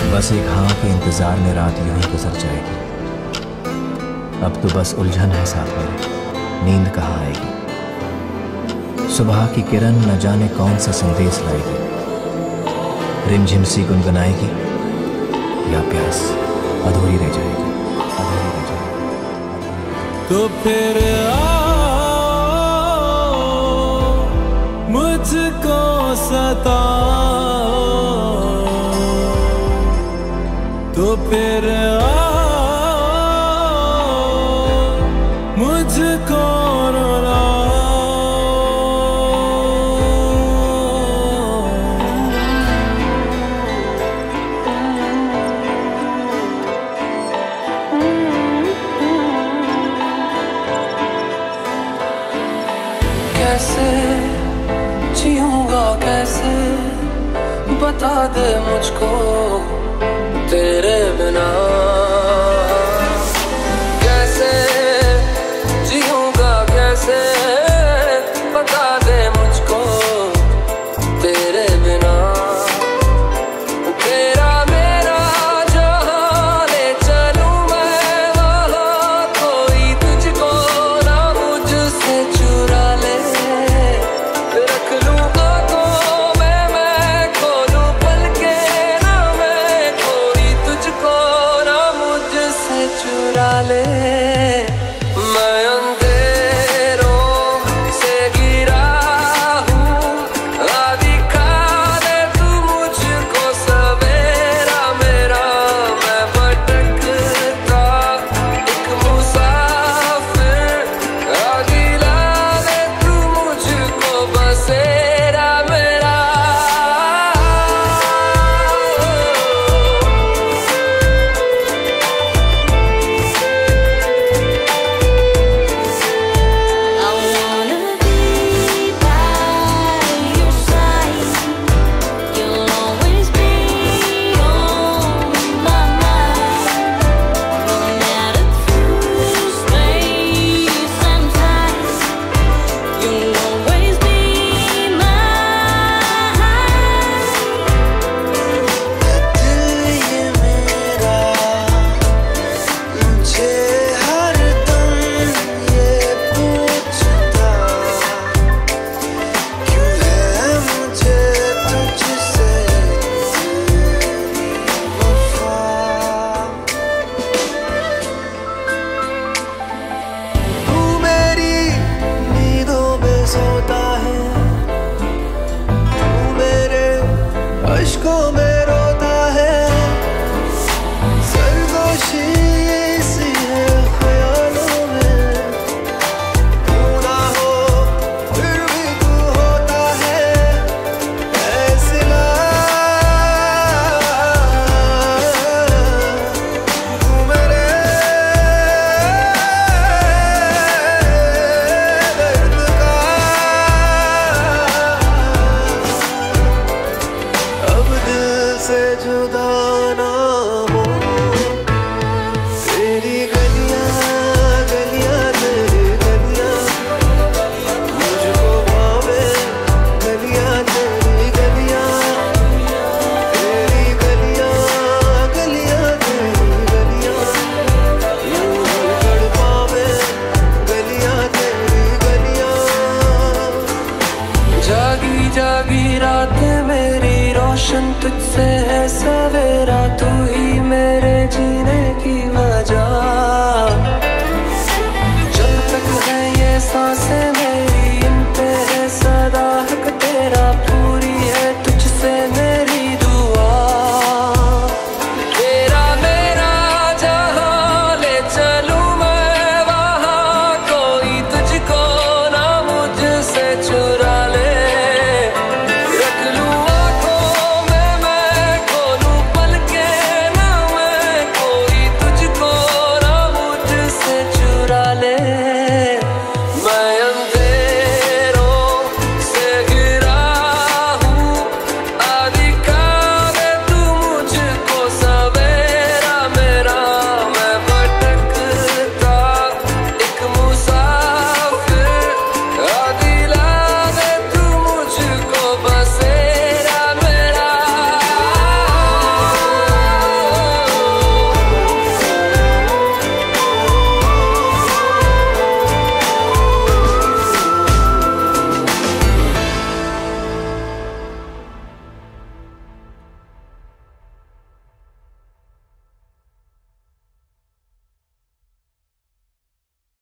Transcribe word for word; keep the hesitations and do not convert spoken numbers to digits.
बस एक हाँ के इंतजार में रात यूं ही गुजर जाएगी। अब तो बस उलझन है साथ मेरे, नींद कहाँ आएगी। सुबह की किरण न जाने कौन सा संदेश लाएगी, रिमझिम सी गुनगुनाएगी या प्यास अधूरी रह जाएगी, अधूरी रह जाएगी। तो फिर आओ मुझको सताओ, तो फिर आओ मुझको रुलाओ। कैसे जीऊंगा कैसे, बता दे मुझको तेरे बिना। कैसे जीऊंगा कैसे, बता दे मुझको तेरे बिना। तेरा मेरा जहां ले चलूं मैं वहां, कोई तुझको ना मुझसे चुरा ले। रख लूंगा तो मैं मैं खोलूं पल के ना मैं, कोई तुझको ना मुझसे चुरा ले। मैं अंधेरों से गिरा हूँ, आ दिखा दे तू मुझको सवेरा मेरा। मैं भटकता एक मुसाफिर, आ दिला दे तू मुझको बसेरा मेरा। I wanna be by your side. You'll always be on my mind. No matter through space and time, you'll always be mine. दिल ये मेरा मुझे हरदम ये पूछता, क्यों है मुझे तुझसे वफा। तू मेरी नींदों में सोता है, तू मेरे अश्कों में रोता है। सरगोशी सी है ख्यालों में, तू ना हो फिर भी तू होता है। फैसला तू मेरे दर्द का, अब दिल से जुदा ना